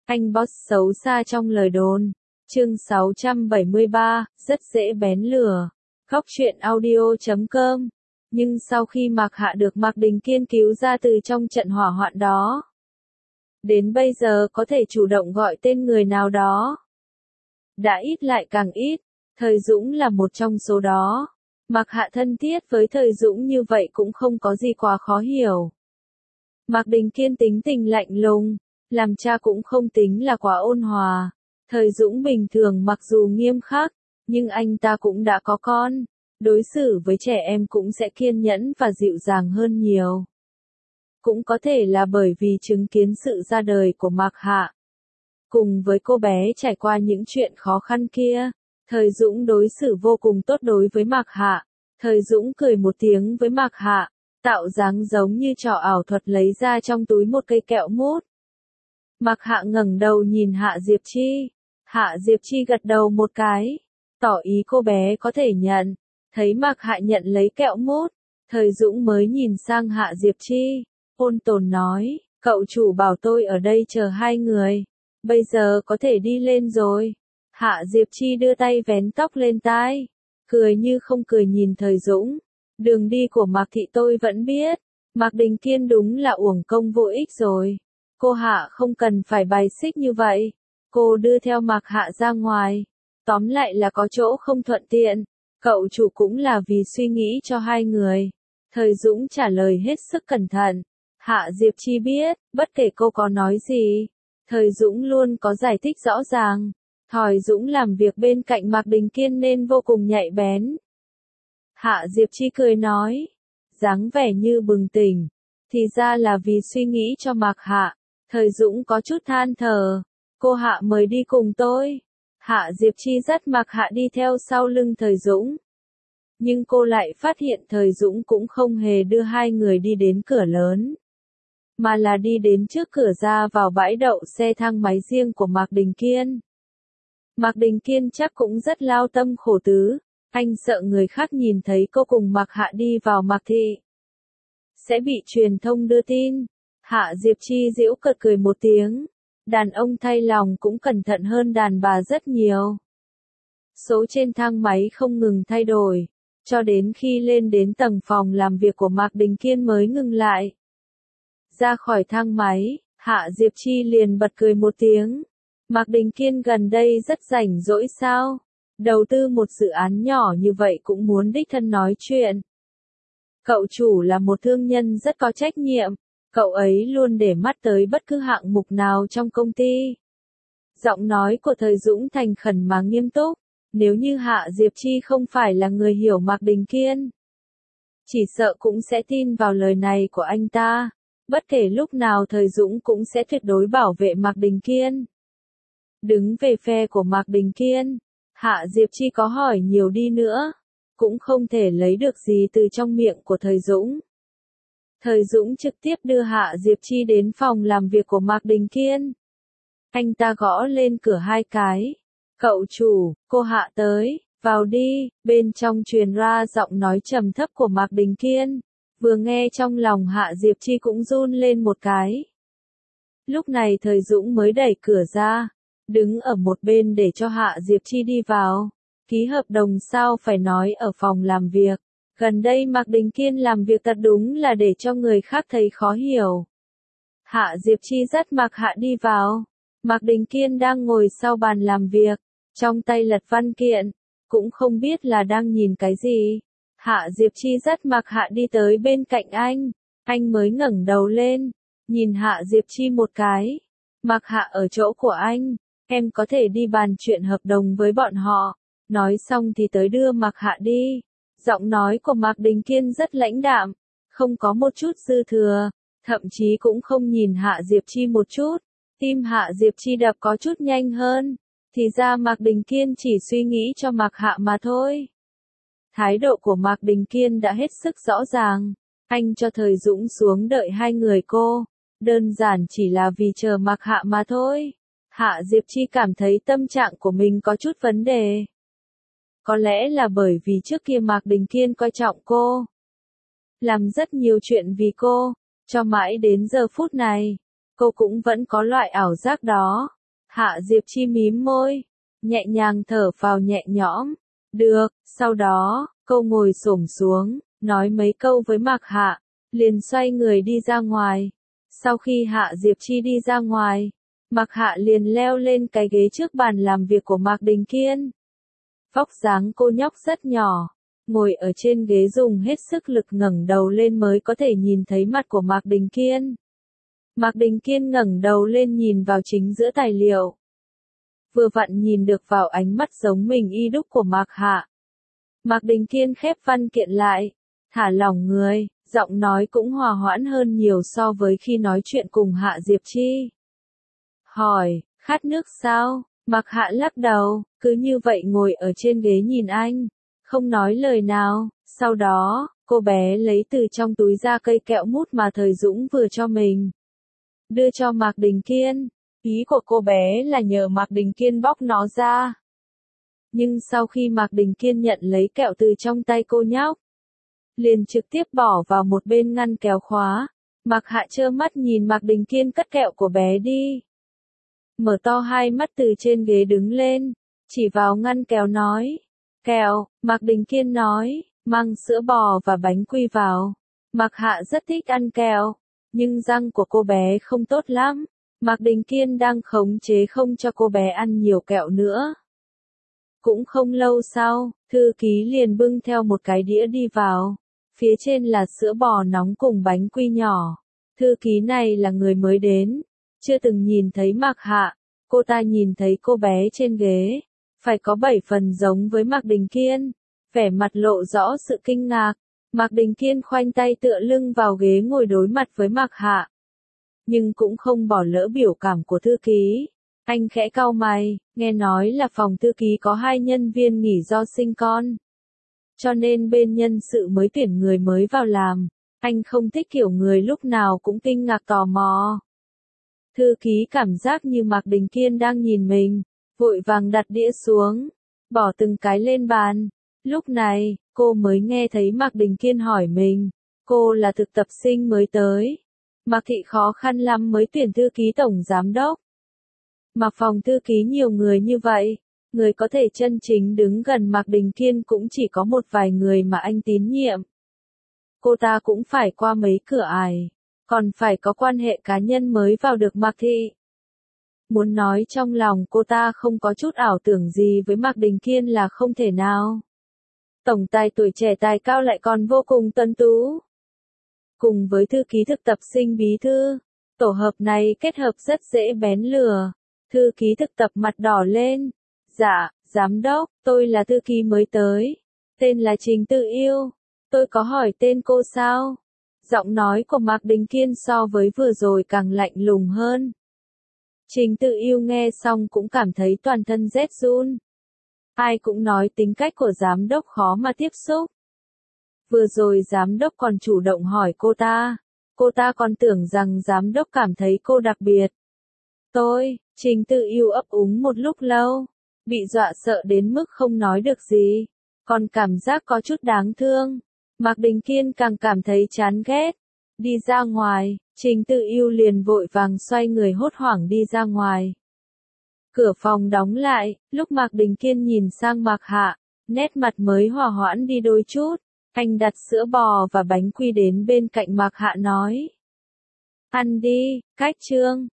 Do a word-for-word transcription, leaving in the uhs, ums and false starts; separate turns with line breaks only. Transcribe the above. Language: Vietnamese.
Anh boss xấu xa trong lời đồn. Chương sáu trăm bảy mươi ba, rất dễ bén lửa. Góc truyện audio chấm com. Nhưng sau khi Mạc Hạ được Mạc Đình Kiên cứu ra từ trong trận hỏa hoạn đó, đến bây giờ có thể chủ động gọi tên người nào đó đã ít lại càng ít. Thời Dũng là một trong số đó. Mạc Hạ thân thiết với Thời Dũng như vậy cũng không có gì quá khó hiểu. Mạc Đình Kiên tính tình lạnh lùng, làm cha cũng không tính là quá ôn hòa. Thời Dũng bình thường mặc dù nghiêm khắc, nhưng anh ta cũng đã có con, đối xử với trẻ em cũng sẽ kiên nhẫn và dịu dàng hơn nhiều. Cũng có thể là bởi vì chứng kiến sự ra đời của Mạc Hạ, cùng với cô bé trải qua những chuyện khó khăn kia, Thời Dũng đối xử vô cùng tốt đối với Mạc Hạ. Thời Dũng cười một tiếng với Mạc Hạ, tạo dáng giống như trò ảo thuật lấy ra trong túi một cây kẹo mút. Mạc Hạ ngẩng đầu nhìn Hạ Diệp Chi. Hạ Diệp Chi gật đầu một cái, tỏ ý cô bé có thể nhận. Thấy Mạc Hạ nhận lấy kẹo mút, Thời Dũng mới nhìn sang Hạ Diệp Chi, ôn tồn nói, cậu chủ bảo tôi ở đây chờ hai người, bây giờ có thể đi lên rồi. Hạ Diệp Chi đưa tay vén tóc lên tai, cười như không cười nhìn Thời Dũng. Đường đi của Mạc Thị tôi vẫn biết, Mạc Đình Kiên đúng là uổng công vô ích rồi. Cô Hạ không cần phải bài xích như vậy. Cô đưa theo Mạc Hạ ra ngoài. Tóm lại là có chỗ không thuận tiện. Cậu chủ cũng là vì suy nghĩ cho hai người. Thời Dũng trả lời hết sức cẩn thận. Hạ Diệp Chi biết, bất kể cô có nói gì, Thời Dũng luôn có giải thích rõ ràng. Thời Dũng làm việc bên cạnh Mạc Đình Kiên nên vô cùng nhạy bén. Hạ Diệp Chi cười nói, dáng vẻ như bừng tỉnh, thì ra là vì suy nghĩ cho Mạc Hạ. Thời Dũng có chút than thở, cô Hạ mời đi cùng tôi. Hạ Diệp Chi dắt Mạc Hạ đi theo sau lưng Thời Dũng. Nhưng cô lại phát hiện Thời Dũng cũng không hề đưa hai người đi đến cửa lớn, mà là đi đến trước cửa ra vào bãi đậu xe thang máy riêng của Mạc Đình Kiên. Mạc Đình Kiên chắc cũng rất lao tâm khổ tứ, anh sợ người khác nhìn thấy cô cùng Mạc Hạ đi vào Mạc Thị, sẽ bị truyền thông đưa tin. Hạ Diệp Chi giễu cợt cười một tiếng, đàn ông thay lòng cũng cẩn thận hơn đàn bà rất nhiều. Số trên thang máy không ngừng thay đổi, cho đến khi lên đến tầng phòng làm việc của Mạc Đình Kiên mới ngừng lại. Ra khỏi thang máy, Hạ Diệp Chi liền bật cười một tiếng. Mạc Đình Kiên gần đây rất rảnh rỗi sao? Đầu tư một dự án nhỏ như vậy cũng muốn đích thân nói chuyện. Cậu chủ là một thương nhân rất có trách nhiệm, cậu ấy luôn để mắt tới bất cứ hạng mục nào trong công ty. Giọng nói của Thời Dũng thành khẩn mà nghiêm túc, nếu như Hạ Diệp Chi không phải là người hiểu Mạc Đình Kiên, chỉ sợ cũng sẽ tin vào lời này của anh ta. Bất kể lúc nào Thời Dũng cũng sẽ tuyệt đối bảo vệ Mạc Đình Kiên. Đứng về phe của Mạc Đình Kiên, Hạ Diệp Chi có hỏi nhiều đi nữa, cũng không thể lấy được gì từ trong miệng của Thời Dũng. Thời Dũng trực tiếp đưa Hạ Diệp Chi đến phòng làm việc của Mạc Đình Kiên. Anh ta gõ lên cửa hai cái. Cậu chủ, cô Hạ tới, vào đi. Bên trong truyền ra giọng nói trầm thấp của Mạc Đình Kiên. Vừa nghe trong lòng Hạ Diệp Chi cũng run lên một cái. Lúc này Thời Dũng mới đẩy cửa ra, đứng ở một bên để cho Hạ Diệp Chi đi vào. Ký hợp đồng sao phải nói ở phòng làm việc. Gần đây Mạc Đình Kiên làm việc thật đúng là để cho người khác thấy khó hiểu. Hạ Diệp Chi dắt Mạc Hạ đi vào. Mạc Đình Kiên đang ngồi sau bàn làm việc, trong tay lật văn kiện, cũng không biết là đang nhìn cái gì. Hạ Diệp Chi dắt Mạc Hạ đi tới bên cạnh anh, anh mới ngẩng đầu lên, nhìn Hạ Diệp Chi một cái. Mạc Hạ ở chỗ của anh, em có thể đi bàn chuyện hợp đồng với bọn họ. Nói xong thì tới đưa Mạc Hạ đi. Giọng nói của Mạc Đình Kiên rất lãnh đạm, không có một chút dư thừa, thậm chí cũng không nhìn Hạ Diệp Chi một chút. Tim Hạ Diệp Chi đập có chút nhanh hơn, thì ra Mạc Đình Kiên chỉ suy nghĩ cho Mạc Hạ mà thôi. Thái độ của Mạc Đình Kiên đã hết sức rõ ràng, anh cho Thời Dũng xuống đợi hai người cô, đơn giản chỉ là vì chờ Mạc Hạ mà thôi. Hạ Diệp Chi cảm thấy tâm trạng của mình có chút vấn đề. Có lẽ là bởi vì trước kia Mạc Đình Kiên coi trọng cô, làm rất nhiều chuyện vì cô, cho mãi đến giờ phút này, cô cũng vẫn có loại ảo giác đó. Hạ Diệp Chi mím môi, nhẹ nhàng thở phào nhẹ nhõm. Được, sau đó, cô ngồi xổm xuống, nói mấy câu với Mạc Hạ, liền xoay người đi ra ngoài. Sau khi Hạ Diệp Chi đi ra ngoài, Mạc Hạ liền leo lên cái ghế trước bàn làm việc của Mạc Đình Kiên. Vóc dáng cô nhóc rất nhỏ, ngồi ở trên ghế dùng hết sức lực ngẩng đầu lên mới có thể nhìn thấy mặt của Mạc Đình Kiên. Mạc Đình Kiên ngẩng đầu lên nhìn vào chính giữa tài liệu. Vừa vặn nhìn được vào ánh mắt giống mình y đúc của Mạc Hạ. Mạc Đình Kiên khép văn kiện lại, thả lỏng người, giọng nói cũng hòa hoãn hơn nhiều so với khi nói chuyện cùng Hạ Diệp Chi. Hỏi, khát nước sao? Mạc Hạ lắc đầu, cứ như vậy ngồi ở trên ghế nhìn anh, không nói lời nào. Sau đó, cô bé lấy từ trong túi ra cây kẹo mút mà Thời Dũng vừa cho mình. Đưa cho Mạc Đình Kiên. Ý của cô bé là nhờ Mạc Đình Kiên bóc nó ra. Nhưng sau khi Mạc Đình Kiên nhận lấy kẹo từ trong tay cô nhóc, liền trực tiếp bỏ vào một bên ngăn kéo khóa. Mạc Hạ trơ mắt nhìn Mạc Đình Kiên cất kẹo của bé đi. Mở to hai mắt từ trên ghế đứng lên, chỉ vào ngăn kéo nói. Kẹo, Mạc Đình Kiên nói, mang sữa bò và bánh quy vào. Mạc Hạ rất thích ăn kẹo, nhưng răng của cô bé không tốt lắm. Mạc Đình Kiên đang khống chế không cho cô bé ăn nhiều kẹo nữa. Cũng không lâu sau, thư ký liền bưng theo một cái đĩa đi vào. Phía trên là sữa bò nóng cùng bánh quy nhỏ. Thư ký này là người mới đến, chưa từng nhìn thấy Mạc Hạ. Cô ta nhìn thấy cô bé trên ghế, phải có bảy phần giống với Mạc Đình Kiên. Vẻ mặt lộ rõ sự kinh ngạc. Mạc Đình Kiên khoanh tay tựa lưng vào ghế ngồi đối mặt với Mạc Hạ. Nhưng cũng không bỏ lỡ biểu cảm của thư ký. Anh khẽ cau mày, nghe nói là phòng thư ký có hai nhân viên nghỉ do sinh con. Cho nên bên nhân sự mới tuyển người mới vào làm. Anh không thích kiểu người lúc nào cũng kinh ngạc tò mò. Thư ký cảm giác như Mạc Đình Kiên đang nhìn mình, vội vàng đặt đĩa xuống, bỏ từng cái lên bàn. Lúc này, cô mới nghe thấy Mạc Đình Kiên hỏi mình, cô là thực tập sinh mới tới. Mạc Thị khó khăn lắm mới tuyển thư ký tổng giám đốc. Mà phòng thư ký nhiều người như vậy, người có thể chân chính đứng gần Mạc Đình Kiên cũng chỉ có một vài người mà anh tín nhiệm. Cô ta cũng phải qua mấy cửa ải, còn phải có quan hệ cá nhân mới vào được Mạc Thị. Muốn nói trong lòng cô ta không có chút ảo tưởng gì với Mạc Đình Kiên là không thể nào. Tổng tài tuổi trẻ tài cao lại còn vô cùng tuấn tú. Cùng với thư ký thực tập sinh bí thư, tổ hợp này kết hợp rất dễ bén lửa. Thư ký thực tập mặt đỏ lên. Dạ, giám đốc, tôi là thư ký mới tới. Tên là Trình Tự Yêu. Tôi có hỏi tên cô sao? Giọng nói của Mạc Đình Kiên so với vừa rồi càng lạnh lùng hơn. Trình Tự Yêu nghe xong cũng cảm thấy toàn thân rét run. Ai cũng nói tính cách của giám đốc khó mà tiếp xúc. Vừa rồi giám đốc còn chủ động hỏi cô ta. Cô ta còn tưởng rằng giám đốc cảm thấy cô đặc biệt. Tôi, Trình Tự Yêu ấp úng một lúc lâu, bị dọa sợ đến mức không nói được gì, còn cảm giác có chút đáng thương. Mạc Đình Kiên càng cảm thấy chán ghét. Đi ra ngoài, Trình Tự Yêu liền vội vàng xoay người hốt hoảng đi ra ngoài. Cửa phòng đóng lại, lúc Mạc Đình Kiên nhìn sang Mạc Hạ, nét mặt mới hòa hoãn đi đôi chút. Anh đặt sữa bò và bánh quy đến bên cạnh Mạc Hạ nói. Ăn đi, Cách Trương.